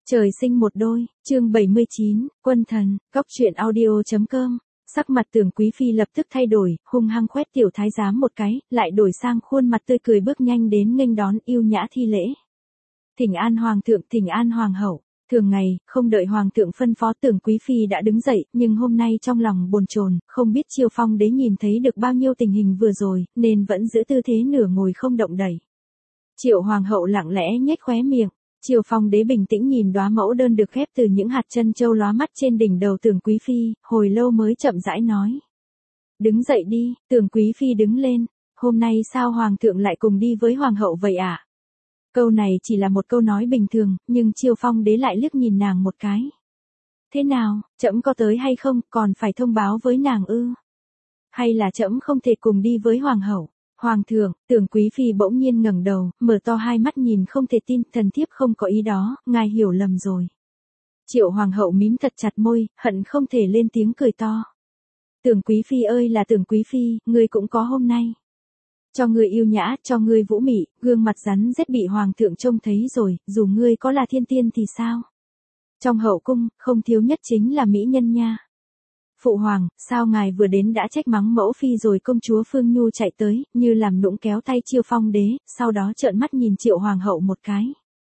Trời sinh một đôi, chương 79, quân thần, góc truyện audio.com. Sắc mặt Tưởng Quý Phi lập tức thay đổi, hung hăng khoét tiểu thái giám một cái, lại đổi sang khuôn mặt tươi cười bước nhanh đến nghênh đón yêu nhã thi lễ. Thỉnh an hoàng thượng, thỉnh an hoàng hậu. Thường ngày, không đợi hoàng thượng phân phó Tưởng Quý Phi đã đứng dậy, nhưng hôm nay trong lòng bồn chồn, không biết Chiêu Phong đế nhìn thấy được bao nhiêu tình hình vừa rồi, nên vẫn giữ tư thế nửa ngồi không động đậy. Triệu hoàng hậu lặng lẽ nhếch khóe miệng. Chiêu Phong đế bình tĩnh nhìn đóa mẫu đơn được ghép từ những hạt chân châu lóa mắt trên đỉnh đầu Tưởng Quý Phi, hồi lâu mới chậm rãi nói. Đứng dậy đi, Tưởng Quý Phi đứng lên, hôm nay sao hoàng thượng lại cùng đi với hoàng hậu vậy ạ? Câu này chỉ là một câu nói bình thường, nhưng Chiêu Phong đế lại liếc nhìn nàng một cái. Thế nào, trẫm có tới hay không, còn phải thông báo với nàng ư? Hay là trẫm không thể cùng đi với hoàng hậu? Hoàng thượng, Tưởng Quý Phi bỗng nhiên ngẩng đầu, mở to hai mắt nhìn không thể tin, thần thiếp không có ý đó, ngài hiểu lầm rồi. Triệu hoàng hậu mím thật chặt môi, hận không thể lên tiếng cười to. Tưởng Quý Phi ơi là Tưởng Quý Phi, ngươi cũng có hôm nay. Cho ngươi yêu nhã, cho ngươi vũ mị, gương mặt rắn rết bị hoàng thượng trông thấy rồi, dù ngươi có là thiên tiên thì sao? Trong hậu cung, không thiếu nhất chính là mỹ nhân nha. Phụ hoàng, sao ngài vừa đến đã trách mắng mẫu phi rồi? Công chúa Phương Nhu chạy tới, như làm nũng kéo tay Chiêu Phong đế, sau đó trợn mắt nhìn Triệu hoàng hậu một cái.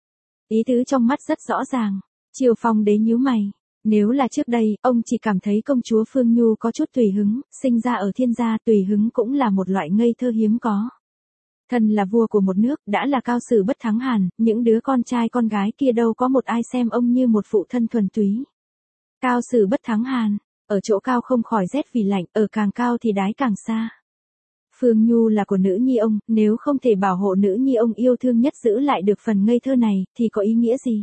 Ý tứ trong mắt rất rõ ràng. Chiêu Phong đế nhíu mày. Nếu là trước đây, ông chỉ cảm thấy công chúa Phương Nhu có chút tùy hứng, sinh ra ở thiên gia tùy hứng cũng là một loại ngây thơ hiếm có. Thân là vua của một nước, đã là cao sử bất thắng hàn, những đứa con trai con gái kia đâu có một ai xem ông như một phụ thân thuần túy. Cao sử bất thắng hàn. Ở chỗ cao không khỏi rét vì lạnh, ở càng cao thì đái càng xa. Phương Nhu là của nữ nhi ông, nếu không thể bảo hộ nữ nhi ông yêu thương nhất giữ lại được phần ngây thơ này, thì có ý nghĩa gì?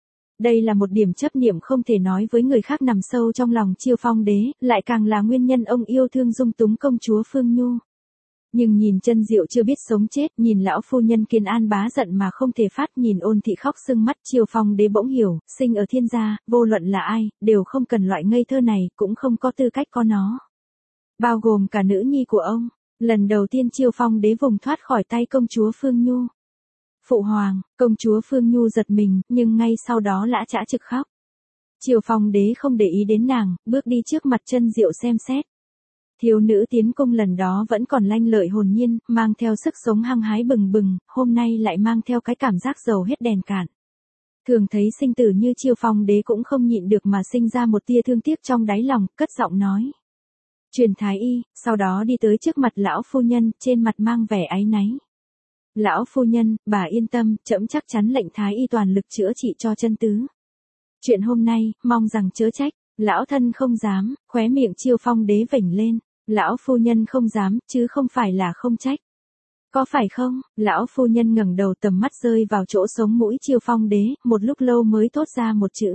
Đây là một điểm chấp niệm không thể nói với người khác nằm sâu trong lòng Chiêu Phong đế, lại càng là nguyên nhân ông yêu thương dung túng công chúa Phương Nhu. Nhưng nhìn Chân Diệu chưa biết sống chết, nhìn lão phu nhân Kiên An bá giận mà không thể phát, nhìn Ôn thị khóc sưng mắt, Chiêu Phong đế bỗng hiểu, sinh ở thiên gia, vô luận là ai, đều không cần loại ngây thơ này, cũng không có tư cách có nó. Bao gồm cả nữ nhi của ông. Lần đầu tiên Chiêu Phong đế vùng thoát khỏi tay công chúa Phương Nhu. Phụ hoàng, công chúa Phương Nhu giật mình, nhưng ngay sau đó lã chã trực khóc. Chiêu Phong đế không để ý đến nàng, bước đi trước mặt Chân Diệu xem xét. Thiếu nữ tiến cung lần đó vẫn còn lanh lợi hồn nhiên, mang theo sức sống hăng hái bừng bừng, hôm nay lại mang theo cái cảm giác dầu hết đèn cạn. Thường thấy sinh tử như Chiêu Phong đế cũng không nhịn được mà sinh ra một tia thương tiếc trong đáy lòng, cất giọng nói. Truyền thái y, sau đó đi tới trước mặt lão phu nhân, trên mặt mang vẻ áy náy. Lão phu nhân, bà yên tâm, trẫm chắc chắn lệnh thái y toàn lực chữa trị cho chân tứ. Chuyện hôm nay, mong rằng chớ trách, lão thân không dám, khóe miệng Chiêu Phong đế vểnh lên. Lão phu nhân không dám, chứ không phải là không trách. Có phải không? Lão phu nhân ngẩng đầu, tầm mắt rơi vào chỗ sống mũi Chiêu Phong đế, một lúc lâu mới thốt ra một chữ.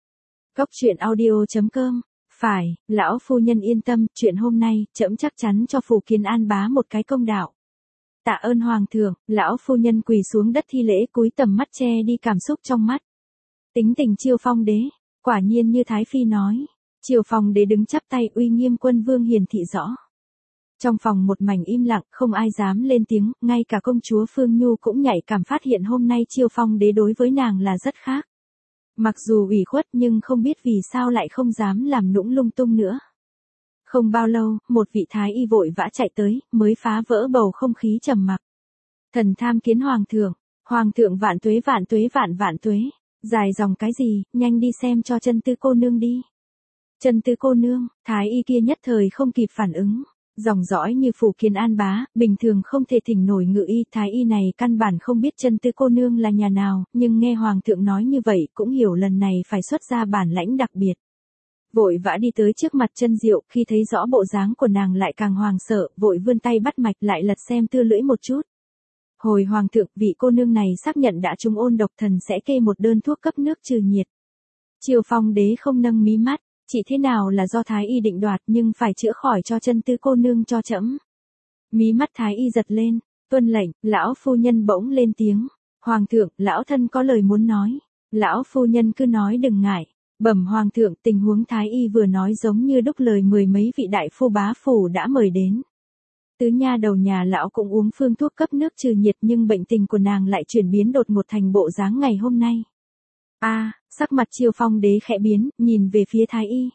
Góc truyện audio.com. Phải, lão phu nhân yên tâm, chuyện hôm nay, trẫm chắc chắn cho phủ Kiến An bá một cái công đạo. Tạ ơn hoàng thượng, lão phu nhân quỳ xuống đất thi lễ, cúi tầm mắt che đi cảm xúc trong mắt. Tính tình Chiêu Phong đế, quả nhiên như Thái Phi nói. Chiêu Phong đế đứng chắp tay, uy nghiêm quân vương hiển thị rõ. Trong phòng một mảnh im lặng, không ai dám lên tiếng, ngay cả công chúa Phương Nhu cũng nhạy cảm phát hiện hôm nay Chiêu Phong đế đối với nàng là rất khác. Mặc dù ủy khuất nhưng không biết vì sao lại không dám làm nũng lung tung nữa. Không bao lâu, một vị thái y vội vã chạy tới, mới phá vỡ bầu không khí trầm mặc. Thần tham kiến hoàng thượng vạn tuế vạn tuế vạn vạn tuế, dài dòng cái gì, nhanh đi xem cho Chân Tư cô nương đi. Chân Tư cô nương, thái y kia nhất thời không kịp phản ứng. Dòng dõi như phủ Kiến An bá, bình thường không thể thỉnh nổi ngự y, thái y này căn bản không biết Chân Tư cô nương là nhà nào, nhưng nghe hoàng thượng nói như vậy, cũng hiểu lần này phải xuất ra bản lãnh đặc biệt. Vội vã đi tới trước mặt Chân Diệu, khi thấy rõ bộ dáng của nàng lại càng hoàng sợ, vội vươn tay bắt mạch lại lật xem tư lưỡi một chút. Hồi hoàng thượng, vị cô nương này xác nhận đã trúng ôn độc thần sẽ kê một đơn thuốc cấp nước trừ nhiệt. Chiêu Phong đế không nâng mí mắt. Chỉ thế nào là do thái y định đoạt, nhưng phải chữa khỏi cho Chân Tư cô nương cho trẫm. Mí mắt thái y giật lên, tuân lệnh, lão phu nhân bỗng lên tiếng. Hoàng thượng, lão thân có lời muốn nói. Lão phu nhân cứ nói đừng ngại. Bẩm hoàng thượng, tình huống thái y vừa nói giống như đúc lời mười mấy vị đại phu bá phủ đã mời đến. Tứ nha đầu nhà lão cũng uống phương thuốc cấp nước trừ nhiệt, nhưng bệnh tình của nàng lại chuyển biến đột ngột thành bộ dáng ngày hôm nay. Sắc mặt Chiêu Phong đế khẽ biến, nhìn về phía Thái y.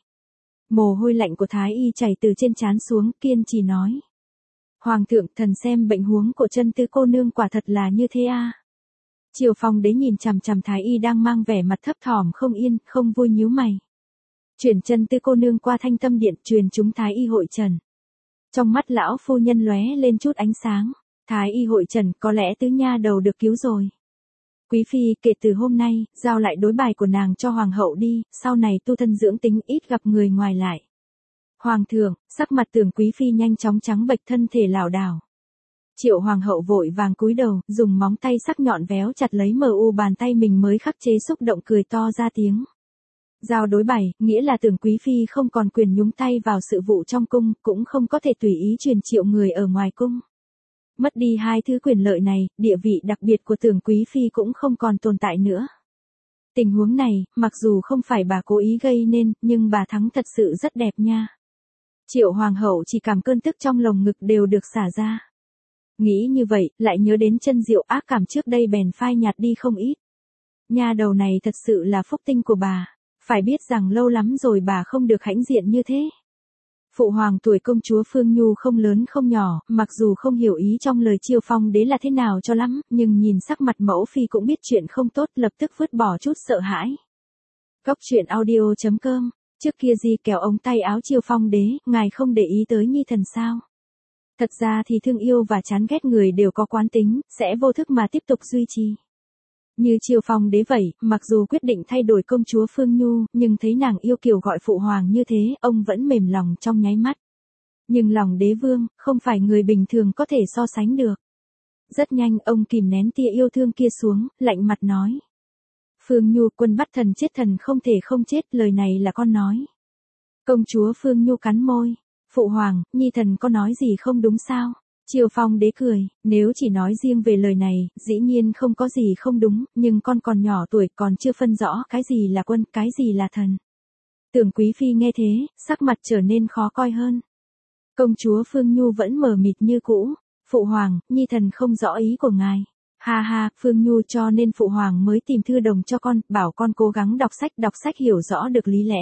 Mồ hôi lạnh của Thái y chảy từ trên trán xuống, kiên trì nói. Hoàng thượng, thần xem bệnh huống của chân Tư cô nương quả thật là như thế a. Chiêu Phong đế nhìn chằm chằm Thái y đang mang vẻ mặt thấp thỏm không yên, không vui nhíu mày. Chuyển chân Tư cô nương qua Thanh Tâm điện, truyền chúng Thái y hội trần. Trong mắt lão phu nhân lóe lên chút ánh sáng. Thái y hội trần, có lẽ tứ nha đầu được cứu rồi. Quý phi, kể từ hôm nay, giao lại đối bài của nàng cho hoàng hậu đi, sau này tu thân dưỡng tính, ít gặp người ngoài lại. Hoàng thượng, sắc mặt Tưởng quý phi nhanh chóng trắng bệch, thân thể lảo đảo. Triệu hoàng hậu vội vàng cúi đầu, dùng móng tay sắc nhọn véo chặt lấy bàn tay mình mới khắc chế xúc động, cười to ra tiếng. Giao đối bài, nghĩa là Tưởng quý phi không còn quyền nhúng tay vào sự vụ trong cung, cũng không có thể tùy ý truyền triệu người ở ngoài cung. Mất đi hai thứ quyền lợi này, địa vị đặc biệt của Tưởng quý phi cũng không còn tồn tại nữa. Tình huống này, mặc dù không phải bà cố ý gây nên, nhưng bà thắng thật sự rất đẹp nha. Triệu hoàng hậu chỉ cảm cơn tức trong lồng ngực đều được xả ra. Nghĩ như vậy, lại nhớ đến chân Diệu ác cảm trước đây bèn phai nhạt đi không ít. Nha đầu này thật sự là phúc tinh của bà, phải biết rằng lâu lắm rồi bà không được hãnh diện như thế. Phụ hoàng tuổi công chúa Phương Nhu không lớn không nhỏ, mặc dù không hiểu ý trong lời Chiêu Phong đế là thế nào cho lắm, nhưng nhìn sắc mặt mẫu phi cũng biết chuyện không tốt, lập tức vứt bỏ chút sợ hãi. Cóc truyện audio.com, trước kia Di kéo ống tay áo Chiêu Phong đế, ngài không để ý tới nhi thần sao? Thật ra thì thương yêu và chán ghét người đều có quán tính, sẽ vô thức mà tiếp tục duy trì. Như Chiêu Phong đế vậy, mặc dù quyết định thay đổi công chúa Phương Nhu, nhưng thấy nàng yêu kiều gọi phụ hoàng như thế, ông vẫn mềm lòng trong nháy mắt. Nhưng lòng đế vương, không phải người bình thường có thể so sánh được. Rất nhanh ông kìm nén tia yêu thương kia xuống, lạnh mặt nói. Phương Nhu, quân bắt thần chết thần không thể không chết, lời này là con nói. Công chúa Phương Nhu cắn môi. Phụ hoàng, nhi thần có nói gì không đúng sao? Chiêu Phong đế cười, nếu chỉ nói riêng về lời này, dĩ nhiên không có gì không đúng, nhưng con còn nhỏ tuổi, còn chưa phân rõ cái gì là quân, cái gì là thần. Tưởng quý phi nghe thế, sắc mặt trở nên khó coi hơn. Công chúa Phương Nhu vẫn mờ mịt như cũ. Phụ hoàng, nhi thần không rõ ý của ngài. Ha ha, Phương Nhu, cho nên phụ hoàng mới tìm thư đồng cho con, bảo con cố gắng đọc sách hiểu rõ được lý lẽ.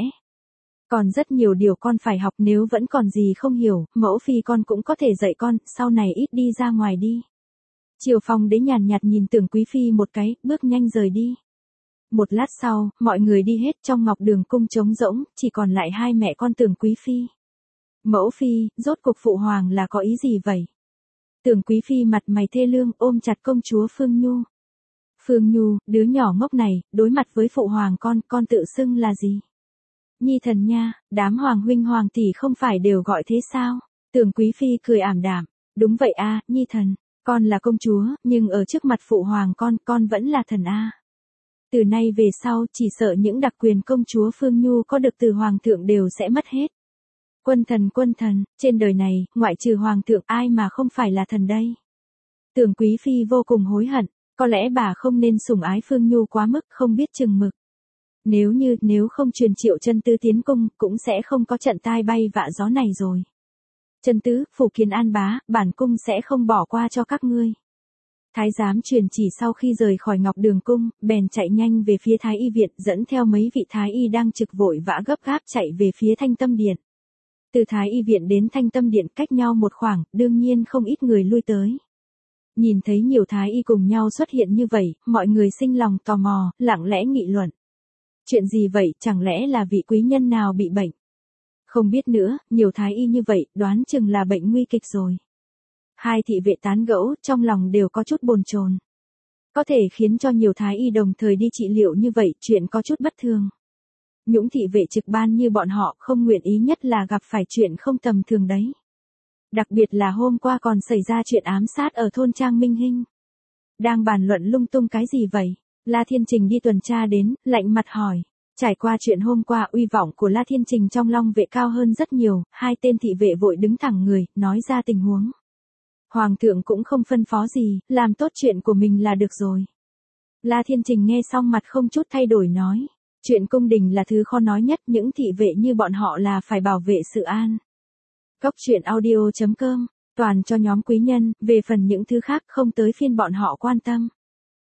Còn rất nhiều điều con phải học, nếu vẫn còn gì không hiểu, mẫu phi con cũng có thể dạy con, sau này ít đi ra ngoài đi. Chiêu Phong đế nhàn nhạt nhìn Tưởng quý phi một cái, bước nhanh rời đi. Một lát sau, mọi người đi hết, trong ngọc đường cung trống rỗng, chỉ còn lại hai mẹ con Tưởng quý phi. Mẫu phi, rốt cuộc phụ hoàng là có ý gì vậy? Tưởng quý phi mặt mày thê lương, ôm chặt công chúa Phương Nhu. Phương Nhu, đứa nhỏ ngốc này, đối mặt với phụ hoàng con tự xưng là gì? Nhi thần nha, đám hoàng huynh hoàng tỷ không phải đều gọi thế sao? Tưởng quý phi cười ảm đạm. Đúng vậy a, nhi thần, con là công chúa, nhưng ở trước mặt phụ hoàng con vẫn là thần a. Từ nay về sau, chỉ sợ những đặc quyền công chúa Phương Nhu có được từ hoàng thượng đều sẽ mất hết. Quân thần, trên đời này, ngoại trừ hoàng thượng ai mà không phải là thần đây? Tưởng quý phi vô cùng hối hận, có lẽ bà không nên sủng ái Phương Nhu quá mức, không biết chừng mực. Nếu không truyền Triệu Chân Tứ tiến cung, cũng sẽ không có trận tai bay vạ gió này rồi. Chân Tứ, phủ kiến an bá, bản cung sẽ không bỏ qua cho các ngươi. Thái giám truyền chỉ sau khi rời khỏi ngọc đường cung, bèn chạy nhanh về phía Thái y viện, dẫn theo mấy vị Thái y đang trực vội vã gấp gáp chạy về phía Thanh Tâm điện. Từ Thái y viện đến Thanh Tâm điện cách nhau một khoảng, đương nhiên không ít người lui tới. Nhìn thấy nhiều Thái y cùng nhau xuất hiện như vậy, mọi người sinh lòng tò mò, lặng lẽ nghị luận. Chuyện gì vậy, chẳng lẽ là vị quý nhân nào bị bệnh? Không biết nữa, nhiều Thái y như vậy, đoán chừng là bệnh nguy kịch rồi. Hai thị vệ tán gẫu, trong lòng đều có chút bồn chồn. Có thể khiến cho nhiều Thái y đồng thời đi trị liệu như vậy, chuyện có chút bất thường. Những thị vệ trực ban như bọn họ không nguyện ý nhất là gặp phải chuyện không tầm thường đấy. Đặc biệt là hôm qua còn xảy ra chuyện ám sát ở thôn Trang Minh Hinh. Đang bàn luận lung tung cái gì vậy? La Thiên Trình đi tuần tra đến, lạnh mặt hỏi. Trải qua chuyện hôm qua, uy vọng của La Thiên Trình trong Long vệ cao hơn rất nhiều, hai tên thị vệ vội đứng thẳng người, nói ra tình huống. Hoàng thượng cũng không phân phó gì, làm tốt chuyện của mình là được rồi. La Thiên Trình nghe xong mặt không chút thay đổi nói. Chuyện cung đình là thứ khó nói nhất, những thị vệ như bọn họ là phải bảo vệ sự an. Cóc truyện audio.com, toàn cho nhóm quý nhân, về phần những thứ khác không tới phiên bọn họ quan tâm.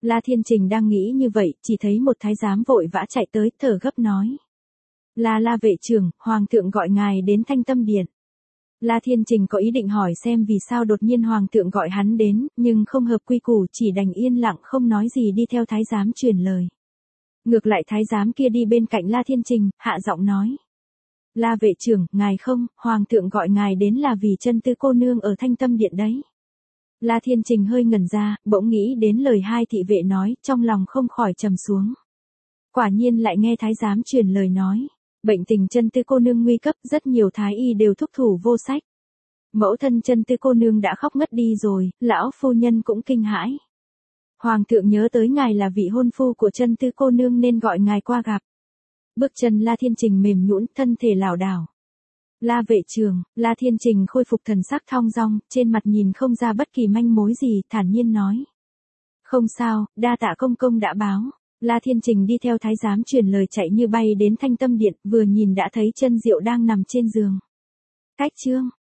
La Thiên Trình đang nghĩ như vậy, chỉ thấy một thái giám vội vã chạy tới, thở gấp nói. La vệ trưởng, hoàng thượng gọi ngài đến Thanh Tâm Điện. La Thiên Trình có ý định hỏi xem vì sao đột nhiên hoàng thượng gọi hắn đến, nhưng không hợp quy củ, chỉ đành yên lặng không nói gì đi theo thái giám truyền lời. Ngược lại thái giám kia đi bên cạnh La Thiên Trình, hạ giọng nói. La vệ trưởng, ngài không, hoàng thượng gọi ngài đến là vì chân tư cô nương ở Thanh Tâm Điện đấy. La Thiên Trình hơi ngẩn ra, bỗng nghĩ đến lời hai thị vệ nói, trong lòng không khỏi trầm xuống. Quả nhiên lại nghe thái giám truyền lời nói. Bệnh tình chân tư cô nương nguy cấp, rất nhiều thái y đều thúc thủ vô sách. Mẫu thân chân tư cô nương đã khóc ngất đi rồi, lão phu nhân cũng kinh hãi. Hoàng thượng nhớ tới ngài là vị hôn phu của chân tư cô nương nên gọi ngài qua gặp. Bước chân La Thiên Trình mềm nhũn, thân thể lảo đảo. La vệ trưởng, La Thiên Trình khôi phục thần sắc thong dong, trên mặt nhìn không ra bất kỳ manh mối gì, thản nhiên nói. Không sao, đa tạ công công đã báo. La Thiên Trình đi theo thái giám truyền lời chạy như bay đến Thanh Tâm Điện, vừa nhìn đã thấy Chân Diệu đang nằm trên giường. Cách chương